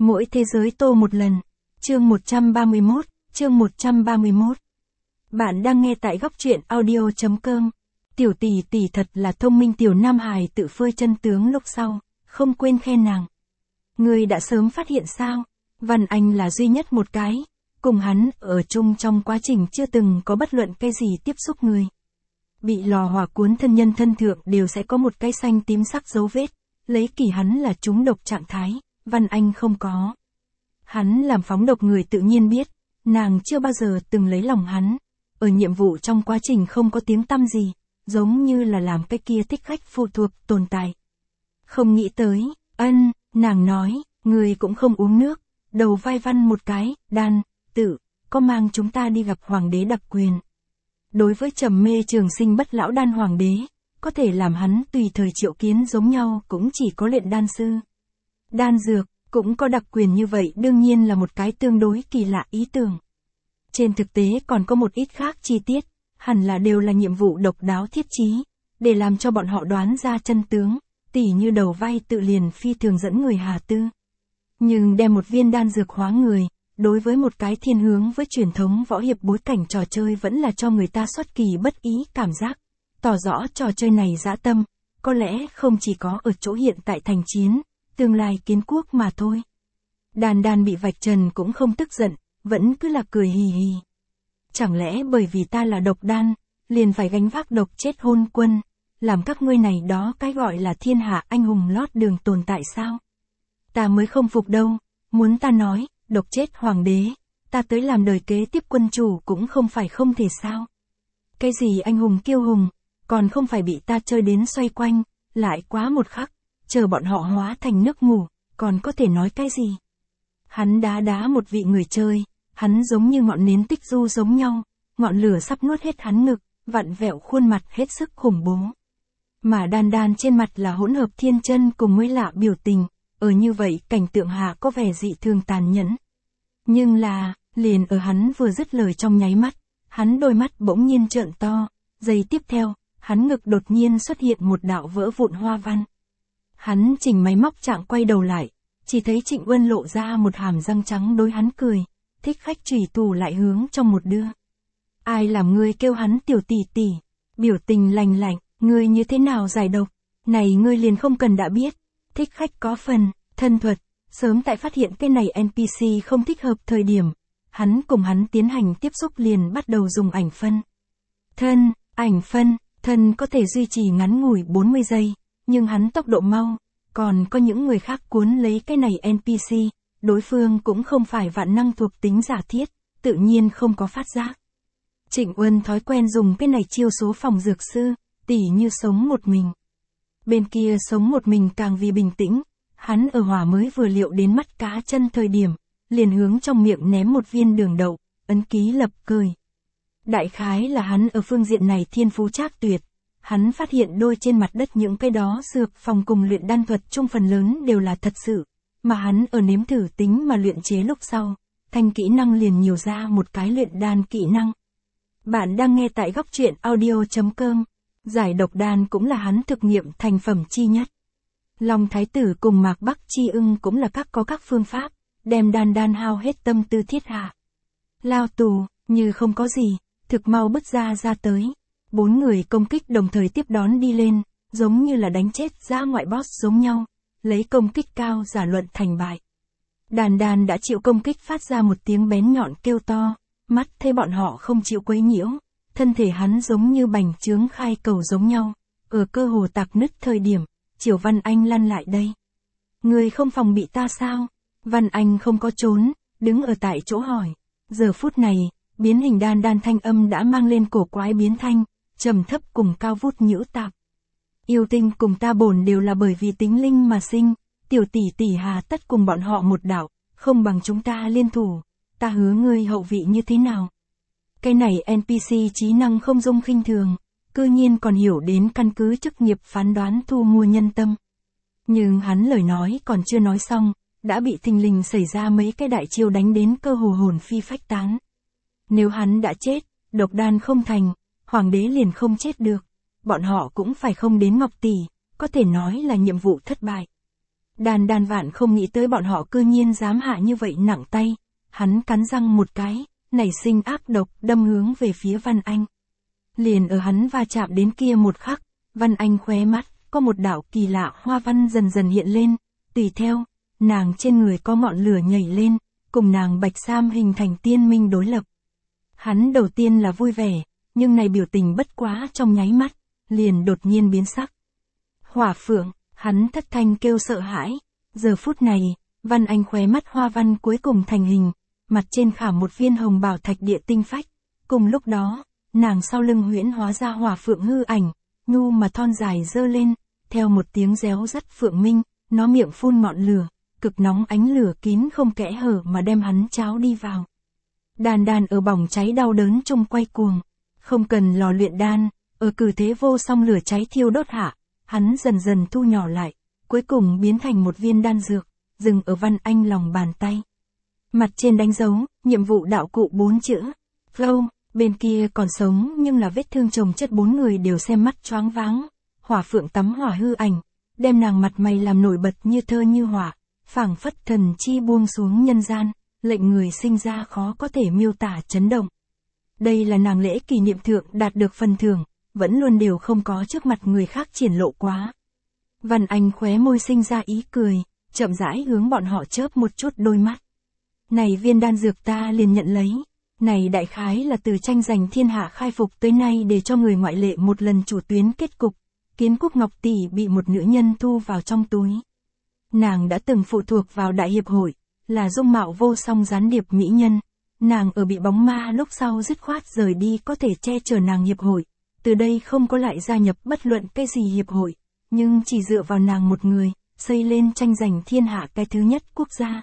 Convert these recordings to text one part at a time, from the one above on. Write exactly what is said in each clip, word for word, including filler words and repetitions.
Mỗi thế giới tô một lần. Chương một trăm ba mươi mốt, chương một trăm ba mươi mốt. Bạn đang nghe tại góc truyện audio chấm com. Tiểu tỷ tỷ thật là thông minh, Tiểu Nam Hải tự phơi chân tướng lúc sau, không quên khen nàng. Người đã sớm phát hiện sao? Văn Anh là duy nhất một cái, cùng hắn ở chung trong quá trình chưa từng có bất luận cái gì tiếp xúc người. Bị lò hỏa cuốn thân nhân thân thượng đều sẽ có một cái xanh tím sắc dấu vết, lấy kỳ hắn là trúng độc trạng thái, Văn Anh không có. Hắn làm phóng độc người tự nhiên biết, nàng chưa bao giờ từng lấy lòng hắn, ở nhiệm vụ trong quá trình không có tiếng tăm gì, giống như là làm cái kia thích khách phụ thuộc tồn tại. Không nghĩ tới, ân, nàng nói, người cũng không uống nước, đầu vai văn một cái, đan, tự, có mang chúng ta đi gặp hoàng đế đặc quyền. Đối với trầm mê trường sinh bất lão đan hoàng đế, có thể làm hắn tùy thời triệu kiến giống nhau cũng chỉ có luyện đan sư. Đan dược, cũng có đặc quyền như vậy đương nhiên là một cái tương đối kỳ lạ ý tưởng. Trên thực tế còn có một ít khác chi tiết, hẳn là đều là nhiệm vụ độc đáo thiết chí, để làm cho bọn họ đoán ra chân tướng, tỉ như đầu vai tự liền phi thường dẫn người hà tư. Nhưng đem một viên đan dược hóa người, đối với một cái thiên hướng với truyền thống võ hiệp bối cảnh trò chơi vẫn là cho người ta xuất kỳ bất ý cảm giác, tỏ rõ trò chơi này dã tâm, có lẽ không chỉ có ở chỗ hiện tại thành chiến, tương lai kiến quốc mà thôi. Đan Đan bị vạch trần cũng không tức giận, vẫn cứ là cười hì hì. Chẳng lẽ bởi vì ta là độc đan, liền phải gánh vác độc chết hôn quân, làm các ngươi này đó cái gọi là thiên hạ anh hùng lót đường tồn tại sao? Ta mới không phục đâu, muốn ta nói, độc chết hoàng đế, ta tới làm đời kế tiếp quân chủ cũng không phải không thể sao. Cái gì anh hùng kiêu hùng, còn không phải bị ta chơi đến xoay quanh, lại quá một khắc, chờ bọn họ hóa thành nước ngủ, còn có thể nói cái gì? Hắn đá đá một vị người chơi, hắn giống như ngọn nến tích du giống nhau, ngọn lửa sắp nuốt hết hắn ngực, vặn vẹo khuôn mặt hết sức khủng bố. Mà Đan Đan trên mặt là hỗn hợp thiên chân cùng mới lạ biểu tình, ở như vậy cảnh tượng hạ có vẻ dị thường tàn nhẫn. Nhưng là, liền ở hắn vừa dứt lời trong nháy mắt, hắn đôi mắt bỗng nhiên trợn to, giây tiếp theo, hắn ngực đột nhiên xuất hiện một đạo vỡ vụn hoa văn. Hắn chỉnh máy móc trạng quay đầu lại, chỉ thấy Trịnh Uân lộ ra một hàm răng trắng đối hắn cười, thích khách chủy tù lại hướng trong một đưa. Ai làm ngươi kêu hắn tiểu tỷ tỷ, biểu tình lành lạnh, ngươi như thế nào giải độc, này ngươi liền không cần đã biết, thích khách có phần, thân thuật, sớm tại phát hiện cái này en pê xê không thích hợp thời điểm, hắn cùng hắn tiến hành tiếp xúc liền bắt đầu dùng ảnh phân. Thân, ảnh phân, thân có thể duy trì ngắn ngủi bốn mươi giây, nhưng hắn tốc độ mau, còn có những người khác cuốn lấy cái này en pê xê, đối phương cũng không phải vạn năng thuộc tính giả thiết, tự nhiên không có phát giác. Trịnh Uân thói quen dùng cái này chiêu số phòng dược sư, tỉ như sống một mình. Bên kia sống một mình càng vì bình tĩnh, hắn ở hỏa mới vừa liệu đến mắt cá chân thời điểm, liền hướng trong miệng ném một viên đường đậu, ấn ký lập cười. Đại khái là hắn ở phương diện này thiên phú trác tuyệt, hắn phát hiện đôi trên mặt đất những cái đó dược phòng cùng luyện đan thuật chung phần lớn đều là thật sự, mà hắn ở nếm thử tính mà luyện chế lúc sau, thành kỹ năng liền nhiều ra một cái luyện đan kỹ năng. Bạn đang nghe tại góc truyện audio chấm com. Giải độc đan cũng là hắn thực nghiệm thành phẩm chi nhất. Long Thái Tử cùng Mạc Bắc Chi Ưng cũng là các có các phương pháp, đem Đan Đan hao hết tâm tư thiết hạ. Lao tù, như không có gì, thực mau bứt ra ra tới. Bốn người công kích đồng thời tiếp đón đi lên, giống như là đánh chết dã ngoại boss giống nhau, lấy công kích cao giả luận thành bại. Đan Đan đã chịu công kích phát ra một tiếng bén nhọn kêu to, mắt thấy bọn họ không chịu quấy nhiễu. Thân thể hắn giống như bành trướng khai cầu giống nhau, ở cơ hồ tạc nứt thời điểm, Triều Văn Anh lăn lại đây. Người không phòng bị ta sao? Văn Anh không có trốn, đứng ở tại chỗ hỏi. Giờ phút này, biến hình Đan Đan thanh âm đã mang lên cổ quái biến thanh, trầm thấp cùng cao vút nhiễu tạp. Yêu tinh cùng ta bổn đều là bởi vì tính linh mà sinh, tiểu tỷ tỷ hà tất cùng bọn họ một đạo, không bằng chúng ta liên thủ, ta hứa ngươi hậu vị như thế nào? Cái này en pê xê trí năng không dung khinh thường, cư nhiên còn hiểu đến căn cứ chức nghiệp phán đoán thu mua nhân tâm. Nhưng hắn lời nói còn chưa nói xong, đã bị thình lình xảy ra mấy cái đại chiêu đánh đến cơ hồ hồn phi phách tán. Nếu hắn đã chết, độc đan không thành, hoàng đế liền không chết được, bọn họ cũng phải không đến Ngọc Tỷ, có thể nói là nhiệm vụ thất bại. Đàn đàn vạn không nghĩ tới bọn họ cư nhiên dám hạ như vậy nặng tay, hắn cắn răng một cái, nảy sinh ác độc đâm hướng về phía Văn Anh. Liền ở hắn va chạm đến kia một khắc, Văn Anh khóe mắt, có một đạo kỳ lạ hoa văn dần dần hiện lên, tùy theo, nàng trên người có ngọn lửa nhảy lên, cùng nàng bạch sam hình thành tiên minh đối lập. Hắn đầu tiên là vui vẻ, nhưng này biểu tình bất quá trong nháy mắt, liền đột nhiên biến sắc. Hỏa phượng, hắn thất thanh kêu sợ hãi, giờ phút này, Văn Anh khóe mắt hoa văn cuối cùng thành hình, mặt trên khảm một viên hồng bảo thạch địa tinh phách, cùng lúc đó, nàng sau lưng huyễn hóa ra hỏa phượng hư ảnh, nhu mà thon dài dơ lên, theo một tiếng réo rắt phượng minh, nó miệng phun ngọn lửa, cực nóng ánh lửa kín không kẽ hở mà đem hắn cháo đi vào. Đàn đàn ở bỏng cháy đau đớn chung quay cuồng, không cần lò luyện đan, ở cử thế vô song lửa cháy thiêu đốt hạ, hắn dần dần thu nhỏ lại, cuối cùng biến thành một viên đan dược, dừng ở Văn Anh lòng bàn tay. Mặt trên đánh dấu, nhiệm vụ đạo cụ bốn chữ, Go, bên kia còn sống nhưng là vết thương chồng chất bốn người đều xem mắt choáng váng, hỏa phượng tắm hỏa hư ảnh, đem nàng mặt mày làm nổi bật như thơ như hỏa, phảng phất thần chi buông xuống nhân gian, lệnh người sinh ra khó có thể miêu tả chấn động. Đây là nàng lễ kỷ niệm thượng đạt được phần thưởng, vẫn luôn đều không có trước mặt người khác triển lộ quá. Văn Anh khóe môi sinh ra ý cười, chậm rãi hướng bọn họ chớp một chút đôi mắt. Này viên đan dược ta liền nhận lấy, này đại khái là từ tranh giành thiên hạ khai phục tới nay để cho người ngoại lệ một lần chủ tuyến kết cục, Kiến Quốc Ngọc tỷ bị một nữ nhân thu vào trong túi. Nàng đã từng phụ thuộc vào đại hiệp hội, là dung mạo vô song gián điệp mỹ nhân, nàng ở bị bóng ma lúc sau dứt khoát rời đi có thể che chở nàng hiệp hội, từ đây không có lại gia nhập bất luận cái gì hiệp hội, nhưng chỉ dựa vào nàng một người, xây lên tranh giành thiên hạ cái thứ nhất quốc gia.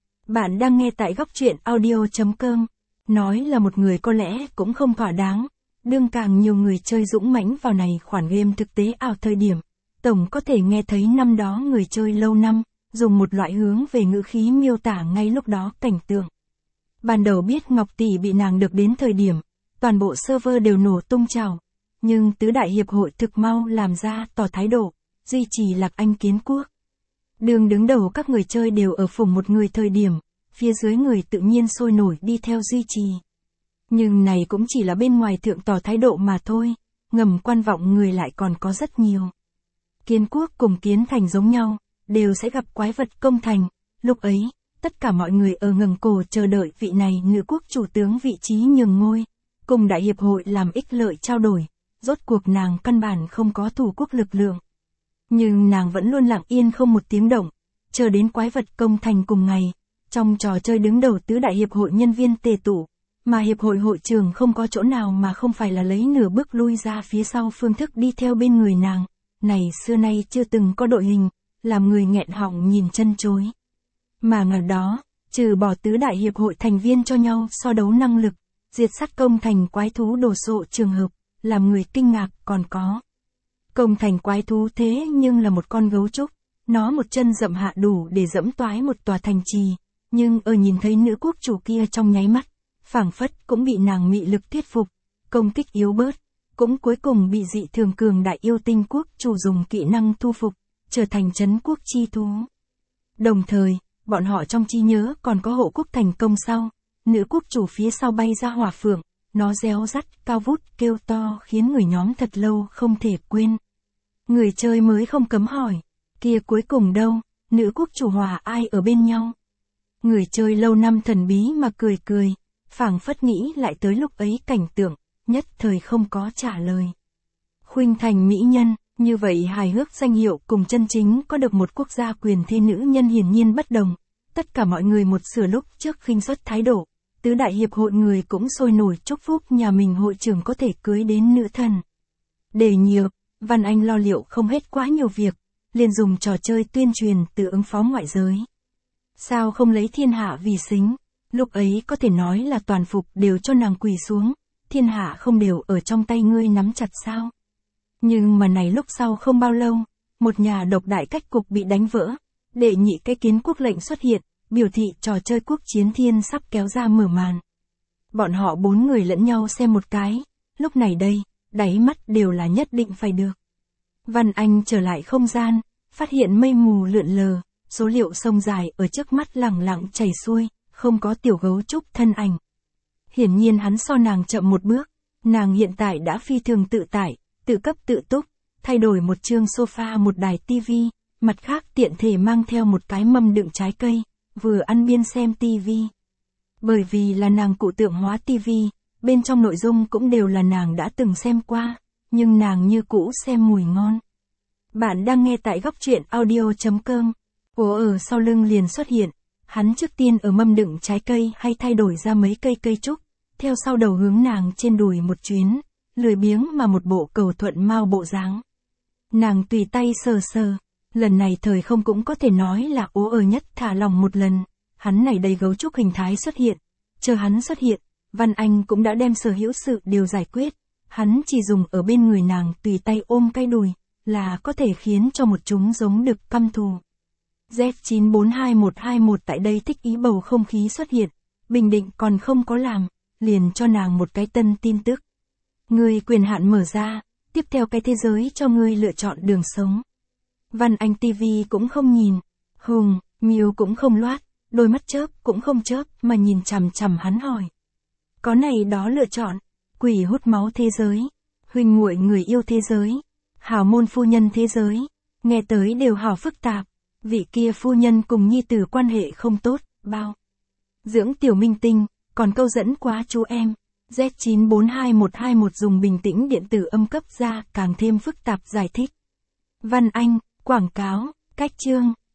Bạn đang nghe tại góc truyện audio chấm com, nói là một người có lẽ cũng không thỏa đáng, đương càng nhiều người chơi dũng mãnh vào này khoản game thực tế ảo thời điểm, tổng có thể nghe thấy năm đó người chơi lâu năm, dùng một loại hướng về ngữ khí miêu tả ngay lúc đó cảnh tượng. Ban đầu biết Ngọc tỷ bị nàng được đến thời điểm, toàn bộ server đều nổ tung trào, nhưng tứ đại hiệp hội thực mau làm ra tỏ thái độ, duy trì Lạc Anh Kiến Quốc. Đường đứng đầu các người chơi đều ở phủng một người thời điểm, phía dưới người tự nhiên sôi nổi đi theo duy trì. Nhưng này cũng chỉ là bên ngoài thượng tỏ thái độ mà thôi, ngầm quan vọng người lại còn có rất nhiều. Kiến Quốc cùng Kiến Thành giống nhau, đều sẽ gặp quái vật công thành, lúc ấy, tất cả mọi người ở ngẩng cổ chờ đợi vị này nữ quốc chủ tướng vị trí nhường ngôi, cùng đại hiệp hội làm ích lợi trao đổi, rốt cuộc nàng căn bản không có thủ quốc lực lượng. Nhưng nàng vẫn luôn lặng yên không một tiếng động, chờ đến quái vật công thành cùng ngày, trong trò chơi đứng đầu tứ đại hiệp hội nhân viên tề tụ, mà hiệp hội hội trưởng không có chỗ nào mà không phải là lấy nửa bước lui ra phía sau phương thức đi theo bên người nàng, này xưa nay chưa từng có đội hình, làm người nghẹn họng nhìn chân chối. Mà ngày đó, trừ bỏ tứ đại hiệp hội thành viên cho nhau so đấu năng lực, diệt sát công thành quái thú đồ sộ trường hợp, làm người kinh ngạc còn có. Công thành quái thú thế nhưng là một con gấu trúc, nó một chân dậm hạ đủ để dẫm toái một tòa thành trì, nhưng ở nhìn thấy nữ quốc chủ kia trong nháy mắt, phảng phất cũng bị nàng mị lực thuyết phục, công kích yếu bớt, cũng cuối cùng bị dị thường cường đại yêu tinh quốc chủ dùng kỹ năng thu phục, trở thành trấn quốc chi thú. Đồng thời, bọn họ trong trí nhớ còn có hộ quốc thành công sau, nữ quốc chủ phía sau bay ra hỏa phượng, nó réo rắt, cao vút, kêu to khiến người nhóm thật lâu không thể quên. Người chơi mới không cấm hỏi, kia cuối cùng đâu, nữ quốc chủ hòa ai ở bên nhau? Người chơi lâu năm thần bí mà cười cười, phảng phất nghĩ lại tới lúc ấy cảnh tượng, nhất thời không có trả lời. Khuynh Thành mỹ nhân, như vậy hài hước danh hiệu cùng chân chính có được một quốc gia quyền thế nữ nhân hiển nhiên bất đồng. Tất cả mọi người một sửa lúc trước khinh suất thái độ, tứ đại hiệp hội người cũng sôi nổi chúc phúc nhà mình hội trưởng có thể cưới đến nữ thần. Để nhiều, Văn Anh lo liệu không hết quá nhiều việc, liền dùng trò chơi tuyên truyền từ ứng phó ngoại giới. Sao không lấy thiên hạ vì xính, lúc ấy có thể nói là toàn phục đều cho nàng quỳ xuống, thiên hạ không đều ở trong tay ngươi nắm chặt sao. Nhưng mà này lúc sau không bao lâu, một nhà độc đại cách cục bị đánh vỡ, đệ nhị cái kiến quốc lệnh xuất hiện, biểu thị trò chơi quốc chiến thiên sắp kéo ra mở màn. Bọn họ bốn người lẫn nhau xem một cái, lúc này đây, đáy mắt đều là nhất định phải được. Văn Anh trở lại không gian, phát hiện mây mù lượn lờ, số liệu sông dài ở trước mắt lẳng lặng chảy xuôi, không có tiểu gấu trúc thân ảnh. Hiển nhiên hắn so nàng chậm một bước, nàng hiện tại đã phi thường tự tại, tự cấp tự túc, thay đổi một chương sofa một đài tivi, mặt khác tiện thể mang theo một cái mâm đựng trái cây, vừa ăn biên xem tivi. Bởi vì là nàng cụ tượng hóa tivi, bên trong nội dung cũng đều là nàng đã từng xem qua, nhưng nàng như cũ xem mùi ngon. Bạn đang nghe tại góc truyện audio.com. Ố ở sau lưng liền xuất hiện, hắn trước tiên ở mâm đựng trái cây hay thay đổi ra mấy cây cây trúc, theo sau đầu hướng nàng trên đùi một chuyến, lười biếng mà một bộ cầu thuận mau bộ dáng. Nàng tùy tay sờ sờ, lần này thời không cũng có thể nói là ố ở nhất thả lòng một lần, hắn này đầy gấu trúc hình thái xuất hiện, chờ hắn xuất hiện, Văn Anh cũng đã đem sở hữu sự đều giải quyết, hắn chỉ dùng ở bên người nàng tùy tay ôm cái đùi, là có thể khiến cho một chúng giống đực căm thù. Z chín bốn hai một hai một tại đây thích ý bầu không khí xuất hiện, bình định còn không có làm, liền cho nàng một cái tân tin tức. Ngươi quyền hạn mở ra, tiếp theo cái thế giới cho ngươi lựa chọn đường sống. Văn Anh tivi cũng không nhìn, Hùng, Miêu cũng không loát, đôi mắt chớp cũng không chớp mà nhìn chằm chằm hắn hỏi. Có này đó lựa chọn, quỷ hút máu thế giới, huynh muội người yêu thế giới, hảo môn phu nhân thế giới, nghe tới đều hảo phức tạp, vị kia phu nhân cùng nhi tử quan hệ không tốt, bao. Dưỡng tiểu minh tinh, còn câu dẫn quá chú em. Z chín bốn hai một hai một dùng bình tĩnh điện tử âm cấp ra càng thêm phức tạp giải thích. Văn Anh, quảng cáo, cách chương,